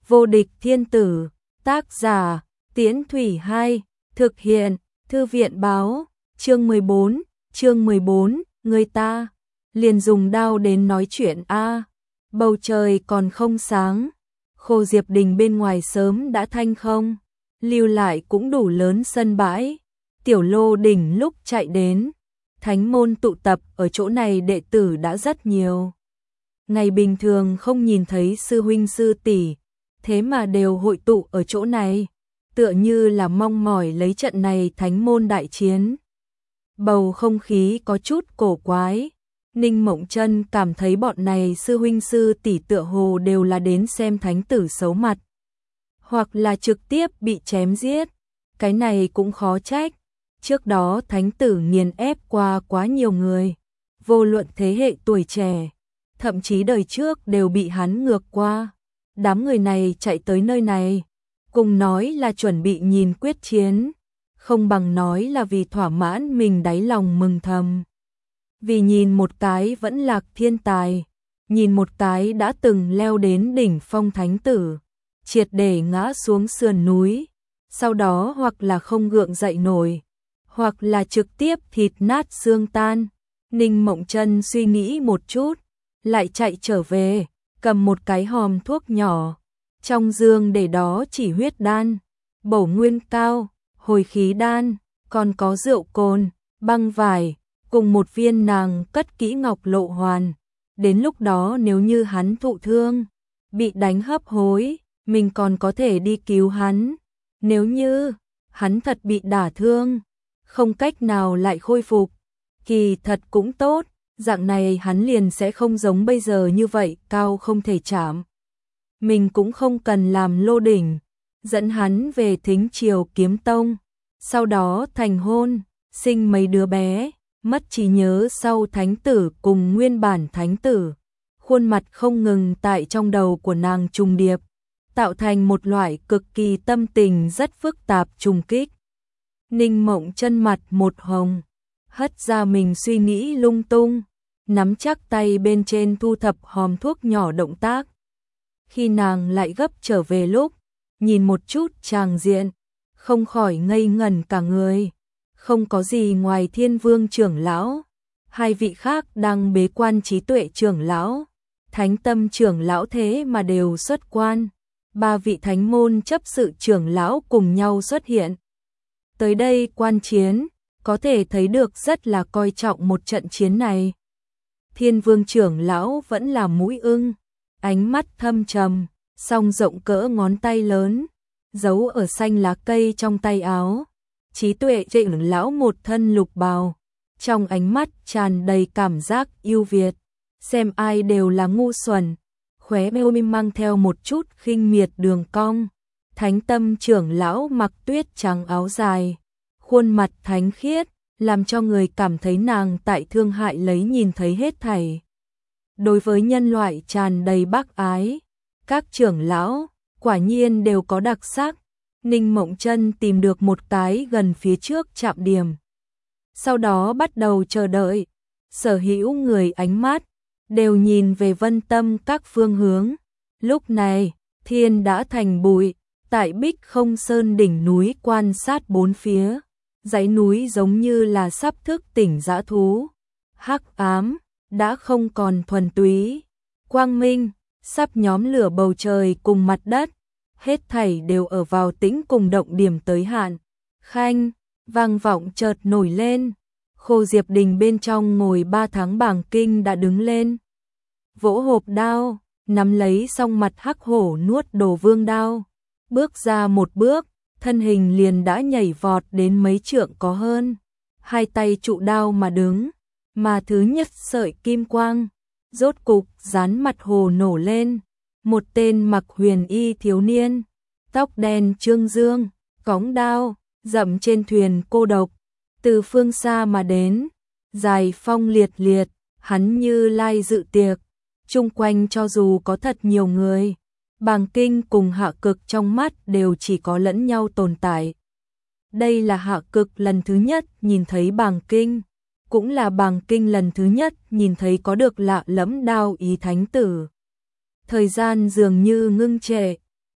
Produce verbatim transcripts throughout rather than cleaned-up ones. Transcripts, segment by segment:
Vô địch thiên tử, tác giả, Tiễn Thủy hai, thực hiện, Thư viện báo, chương mười bốn, chương mười bốn, người ta liền dùng đao đến nói chuyện a. Bầu trời còn không sáng, Khô Diệp Đình bên ngoài sớm đã thanh không, lưu lại cũng đủ lớn sân bãi. Tiểu Lô Đỉnh lúc chạy đến, thánh môn tụ tập ở chỗ này đệ tử đã rất nhiều. Ngày bình thường không nhìn thấy sư huynh sư tỷ, thế mà đều hội tụ ở chỗ này, tựa như là mong mỏi lấy trận này thánh môn đại chiến. Bầu không khí có chút cổ quái, Ninh Mộng Chân cảm thấy bọn này sư huynh sư tỷ tựa hồ đều là đến xem thánh tử xấu mặt, hoặc là trực tiếp bị chém giết, cái này cũng khó trách. Trước đó thánh tử nghiền ép qua quá nhiều người, vô luận thế hệ tuổi trẻ, thậm chí đời trước đều bị hắn ngược qua. Đám người này chạy tới nơi này, cùng nói là chuẩn bị nhìn quyết chiến, không bằng nói là vì thỏa mãn mình đáy lòng mừng thầm. Vì nhìn một cái vẫn lạc thiên tài, nhìn một cái đã từng leo đến đỉnh phong thánh tử, triệt để ngã xuống sườn núi, sau đó hoặc là không gượng dậy nổi, hoặc là trực tiếp thịt nát xương tan. Ninh Mộng Chân suy nghĩ một chút, lại chạy trở về, cầm một cái hòm thuốc nhỏ, trong dương để đó chỉ huyết đan, bổ nguyên cao, hồi khí đan, còn có rượu cồn, băng vải, cùng một viên nàng cất kỹ ngọc lộ hoàn. Đến lúc đó nếu như hắn thụ thương, bị đánh hấp hối, mình còn có thể đi cứu hắn. Nếu như hắn thật bị đả thương, không cách nào lại khôi phục, kỳ thật cũng tốt, dạng này hắn liền sẽ không giống bây giờ như vậy cao không thể chạm. Mình cũng không cần làm lô đỉnh, dẫn hắn về Thính Triều Kiếm Tông, sau đó thành hôn, sinh mấy đứa bé, mất trí nhớ sau thánh tử cùng nguyên bản thánh tử. Khuôn mặt không ngừng tại trong đầu của nàng trùng điệp, tạo thành một loại cực kỳ tâm tình rất phức tạp trùng kích. Ninh Mộng Chân mặt một hồng, hất ra mình suy nghĩ lung tung, nắm chắc tay bên trên thu thập hòm thuốc nhỏ động tác. Khi nàng lại gấp trở về lúc, nhìn một chút tràng diện, không khỏi ngây ngẩn cả người. Không có gì ngoài Thiên Vương trưởng lão, hai vị khác đang bế quan Trí Tuệ trưởng lão, Thánh Tâm trưởng lão thế mà đều xuất quan. Ba vị thánh môn chấp sự trưởng lão cùng nhau xuất hiện. Tới đây quan chiến, có thể thấy được rất là coi trọng một trận chiến này. Thiên Vương trưởng lão vẫn là mũi ưng, ánh mắt thâm trầm, song rộng cỡ ngón tay lớn, giấu ở xanh lá cây trong tay áo. Trí Tuệ trưởng lão một thân lục bào, trong ánh mắt tràn đầy cảm giác yêu Việt, xem ai đều là ngu xuẩn, khóe môi mang theo một chút khinh miệt đường cong. Thánh Tâm trưởng lão mặc tuyết trắng áo dài, khuôn mặt thánh khiết, làm cho người cảm thấy nàng tại thương hại lấy nhìn thấy hết thảy. Đối với nhân loại tràn đầy bác ái, các trưởng lão quả nhiên đều có đặc sắc. Ninh Mộng Chân tìm được một cái gần phía trước trạm điểm, sau đó bắt đầu chờ đợi. Sở hữu người ánh mắt đều nhìn về Vân Tâm các phương hướng. Lúc này, thiên đã thành bụi, tại Bích Không Sơn đỉnh núi quan sát bốn phía, dãy núi giống như là sắp thức tỉnh dã thú. Hắc ám đã không còn thuần túy, quang minh sắp nhóm lửa bầu trời cùng mặt đất, hết thảy đều ở vào tĩnh cùng động điểm tới hạn. Khanh vang vọng chợt nổi lên, Khô Diệp Đình bên trong ngồi ba tháng bàng kinh đã đứng lên, vỗ hộp đao, nắm lấy song mặt hắc hổ nuốt đồ vương đao, bước ra một bước, thân hình liền đã nhảy vọt đến mấy trượng có hơn, hai tay trụ đao mà đứng, mà thứ nhất sợi kim quang rốt cục dán mặt hồ nổ lên. Một tên mặc huyền y thiếu niên, tóc đen trương dương, cõng đao, dậm trên thuyền cô độc, từ phương xa mà đến, dài phong liệt liệt, hắn như lai dự tiệc, chung quanh cho dù có thật nhiều người, bàng kinh cùng hạ cực trong mắt đều chỉ có lẫn nhau tồn tại. Đây là hạ cực lần thứ nhất nhìn thấy bàng kinh, cũng là bàng kinh lần thứ nhất nhìn thấy có được lạ lẫm đao ý thánh tử. Thời gian dường như ngưng trệ,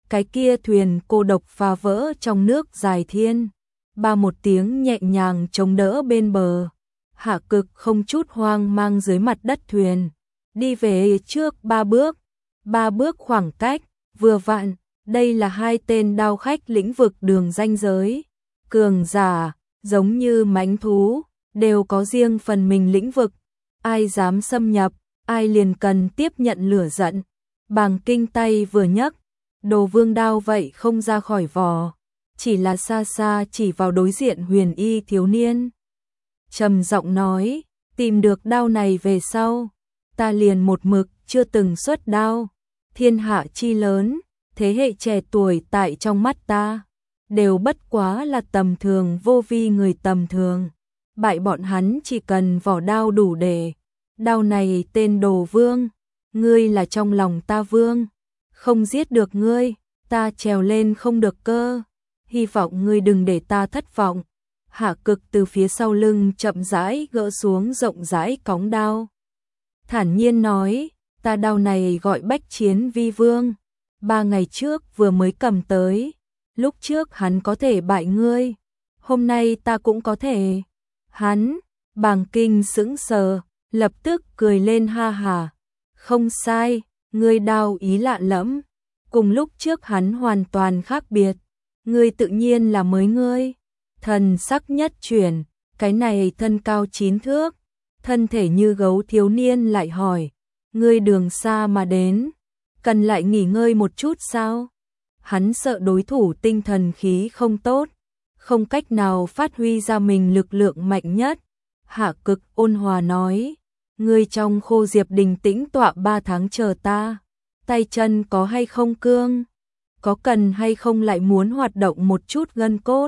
cái kia thuyền cô độc phá vỡ trong nước dài thiên, ba một tiếng nhẹ nhàng chống đỡ bên bờ. Hạ Cực không chút hoang mang dưới mặt đất thuyền, đi về trước ba bước, ba bước khoảng cách, vừa vặn, đây là hai tên đao khách lĩnh vực đường ranh giới, cường giả, giống như mãnh thú, đều có riêng phần mình lĩnh vực, ai dám xâm nhập, ai liền cần tiếp nhận lửa giận. Bàng Kinh tay vừa nhấc, Đồ Vương đao vậy không ra khỏi vỏ, chỉ là xa xa chỉ vào đối diện huyền y thiếu niên. Trầm giọng nói, tìm được đao này về sau, ta liền một mực chưa từng xuất đao, thiên hạ chi lớn, thế hệ trẻ tuổi tại trong mắt ta, đều bất quá là tầm thường vô vi người tầm thường, bại bọn hắn chỉ cần vỏ đao đủ để. Đao này tên Đồ Vương, ngươi là trong lòng ta vương, không giết được ngươi, ta trèo lên không được cơ, hy vọng ngươi đừng để ta thất vọng. Hạ Cực từ phía sau lưng chậm rãi gỡ xuống rộng rãi cóng đao, thản nhiên nói, ta đao này gọi Bách Chiến Vi Vương, ba ngày trước vừa mới cầm tới, lúc trước hắn có thể bại ngươi, hôm nay ta cũng có thể. Hắn, Bàng Kinh sững sờ, lập tức cười lên ha hà, không sai, ngươi đao ý lạ lẫm, cùng lúc trước hắn hoàn toàn khác biệt, ngươi tự nhiên là mới ngươi. Thần sắc nhất chuyển, cái này thân cao chín thước, thân thể như gấu thiếu niên lại hỏi, ngươi đường xa mà đến, cần lại nghỉ ngơi một chút sao? Hắn sợ đối thủ tinh thần khí không tốt, không cách nào phát huy ra mình lực lượng mạnh nhất. Hạ Cực ôn hòa nói, ngươi trong Khô Diệp Đình tĩnh tọa ba tháng chờ ta, tay chân có hay không cương, có cần hay không lại muốn hoạt động một chút gân cốt.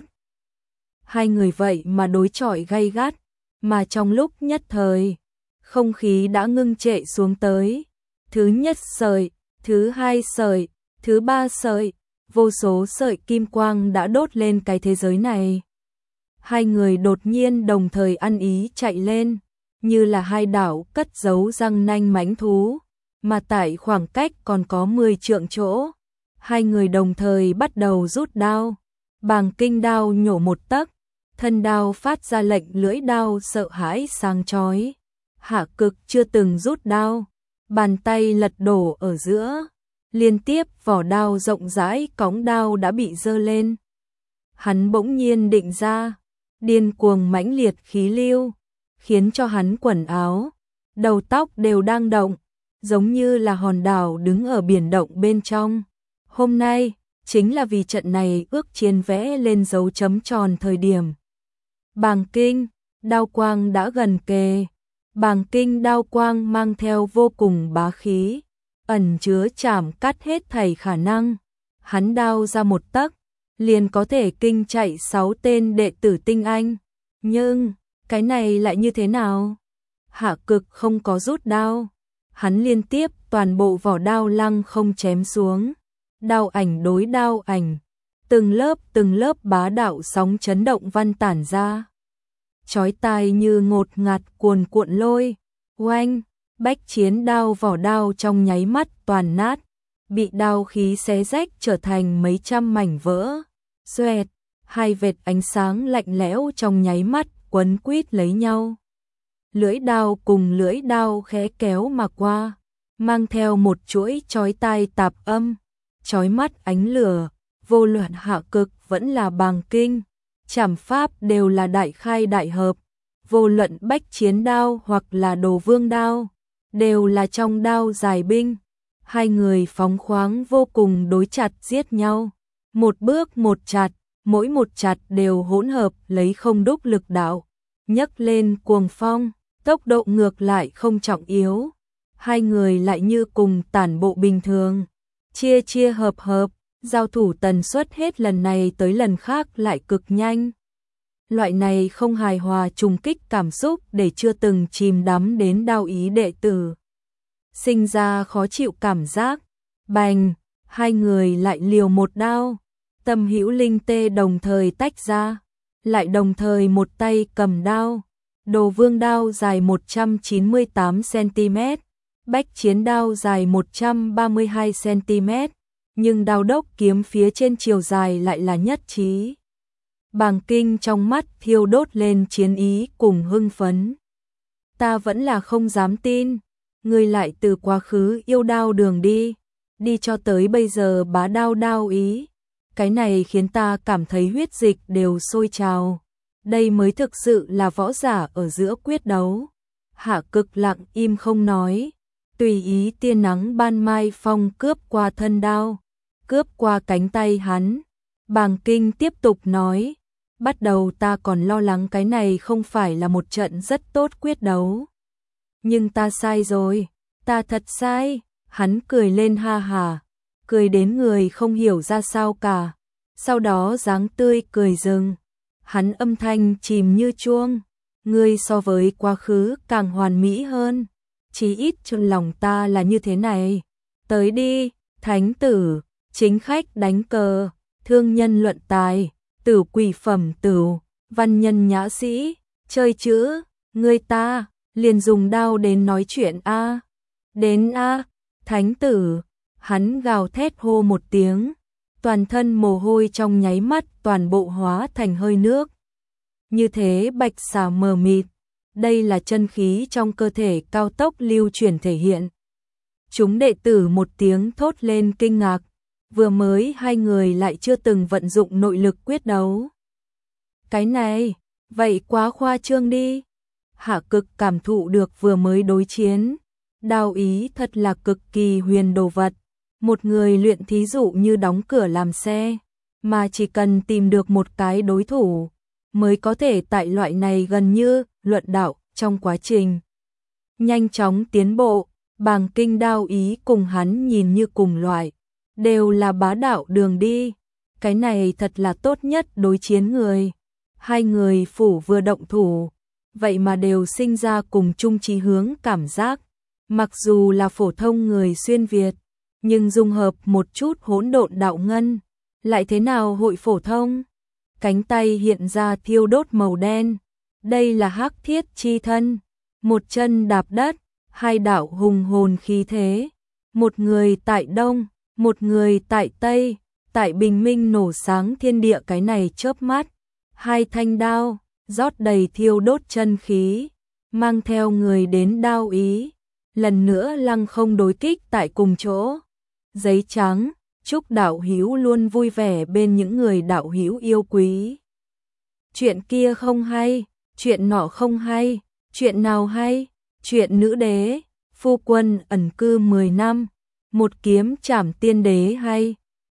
Hai người vậy mà đối chọi gay gắt, mà trong lúc nhất thời, không khí đã ngưng trệ xuống tới. Thứ nhất sợi, thứ hai sợi, thứ ba sợi, vô số sợi kim quang đã đốt lên cái thế giới này. Hai người đột nhiên đồng thời ăn ý chạy lên, như là hai đảo cất giấu răng nanh mãnh thú, mà tại khoảng cách còn có mười trượng chỗ. Hai người đồng thời bắt đầu rút đao, Bàng Kinh đao nhổ một tấc, thân đao phát ra lệnh lưỡi đao sợ hãi sáng chói. Hạ Cực chưa từng rút đao, bàn tay lật đổ ở giữa, liên tiếp vỏ đao rộng rãi cóng đao đã bị giơ lên. Hắn bỗng nhiên định ra, điên cuồng mãnh liệt khí lưu, khiến cho hắn quần áo, đầu tóc đều đang động, giống như là hòn đảo đứng ở biển động bên trong. Hôm nay, chính là vì trận này ước chiến vẽ lên dấu chấm tròn thời điểm. Bàng Kinh, đao quang đã gần kề. Bàng Kinh đao quang mang theo vô cùng bá khí, ẩn chứa chảm cắt hết thảy khả năng. Hắn đao ra một tấc, liền có thể kinh chạy sáu tên đệ tử tinh anh. Nhưng, cái này lại như thế nào? Hạ Cực không có rút đao. Hắn liên tiếp toàn bộ vỏ đao lăng không chém xuống. Đao ảnh đối đao ảnh, từng lớp từng lớp bá đạo sóng chấn động văn tản ra. Chói tai như ngột ngạt cuồn cuộn lôi, oanh, Bách Chiến đao vỏ đao trong nháy mắt toàn nát, bị đao khí xé rách trở thành mấy trăm mảnh vỡ. Xoẹt, hai vệt ánh sáng lạnh lẽo trong nháy mắt quấn quýt lấy nhau. Lưỡi đao cùng lưỡi đao khẽ kéo mà qua, mang theo một chuỗi chói tai tạp âm, chói mắt ánh lửa. Vô luận Hạ Cực vẫn là Bàng Kinh, trảm pháp đều là đại khai đại hợp. Vô luận Bách Chiến đao hoặc là Đồ Vương đao, đều là trong đao dài binh. Hai người phóng khoáng vô cùng đối chặt giết nhau, một bước một chặt, mỗi một chặt đều hỗn hợp lấy không đúc lực đạo, nhấc lên cuồng phong, tốc độ ngược lại không trọng yếu. Hai người lại như cùng tản bộ bình thường, chia chia hợp hợp, giao thủ tần suất hết lần này tới lần khác lại cực nhanh. Loại này không hài hòa trùng kích cảm xúc để chưa từng chìm đắm đến đao ý đệ tử sinh ra khó chịu cảm giác. Bành, hai người lại liều một đao, Tâm Hữu Linh Tê đồng thời tách ra, lại đồng thời một tay cầm đao. Đồ Vương đao dài một trăm chín mươi tám xăng ti mét, Bách Chiến đao dài một trăm ba mươi hai xăng ti mét, nhưng đao đốc kiếm phía trên chiều dài lại là nhất trí. Bàng Kinh trong mắt thiêu đốt lên chiến ý cùng hưng phấn. Ta vẫn là không dám tin, ngươi lại từ quá khứ yêu đao đường đi, đi cho tới bây giờ bá đao đao ý. Cái này khiến ta cảm thấy huyết dịch đều sôi trào. Đây mới thực sự là võ giả ở giữa quyết đấu. Hạ Cực lặng im không nói, tùy ý tia nắng ban mai phong cướp qua thân đao, cướp qua cánh tay hắn. Bàng Kinh tiếp tục nói, bắt đầu ta còn lo lắng cái này không phải là một trận rất tốt quyết đấu. Nhưng ta sai rồi, ta thật sai. Hắn cười lên ha hà, cười đến người không hiểu ra sao cả. Sau đó dáng tươi cười dừng, hắn âm thanh chìm như chuông, ngươi so với quá khứ càng hoàn mỹ hơn, chí ít trong lòng ta là như thế này. Tới đi, thánh tử, chính khách đánh cờ, thương nhân luận tài, tử quỷ phẩm tửu, văn nhân nhã sĩ, chơi chữ, ngươi ta, liền dùng đao đến nói chuyện a. Đến a, thánh tử, hắn gào thét hô một tiếng, toàn thân mồ hôi trong nháy mắt toàn bộ hóa thành hơi nước. Như thế bạch xà mờ mịt, đây là chân khí trong cơ thể cao tốc lưu chuyển thể hiện. Chúng đệ tử một tiếng thốt lên kinh ngạc, vừa mới hai người lại chưa từng vận dụng nội lực quyết đấu. Cái này, vậy quá khoa trương đi. Hạ Cực cảm thụ được vừa mới đối chiến, đao ý thật là cực kỳ huyền đồ vật. Một người luyện thí dụ như đóng cửa làm xe, mà chỉ cần tìm được một cái đối thủ, mới có thể tại loại này gần như luận đạo trong quá trình nhanh chóng tiến bộ. Bàng Kinh đao ý cùng hắn nhìn như cùng loại, đều là bá đạo đường đi. Cái này thật là tốt nhất đối chiến người. Hai người phủ vừa động thủ, vậy mà đều sinh ra cùng chung chí hướng cảm giác. Mặc dù là phổ thông người xuyên Việt, nhưng dung hợp một chút hỗn độn đạo ngân, lại thế nào hội phổ thông. Cánh tay hiện ra thiêu đốt màu đen, đây là hắc thiết chi thân. Một chân đạp đất, hai đạo hùng hồn khí thế, một người tại đông, một người tại tây, tại bình minh nổ sáng thiên địa. Cái này chớp mắt, hai thanh đao rót đầy thiêu đốt chân khí, mang theo người đến đao ý, lần nữa lăng không đối kích tại cùng chỗ. Giấy trắng, chúc đạo hữu luôn vui vẻ bên những người đạo hữu yêu quý. Chuyện kia không hay, chuyện nọ không hay, chuyện nào hay? Chuyện nữ đế, phu quân ẩn cư mười năm, một kiếm trảm tiên đế hay.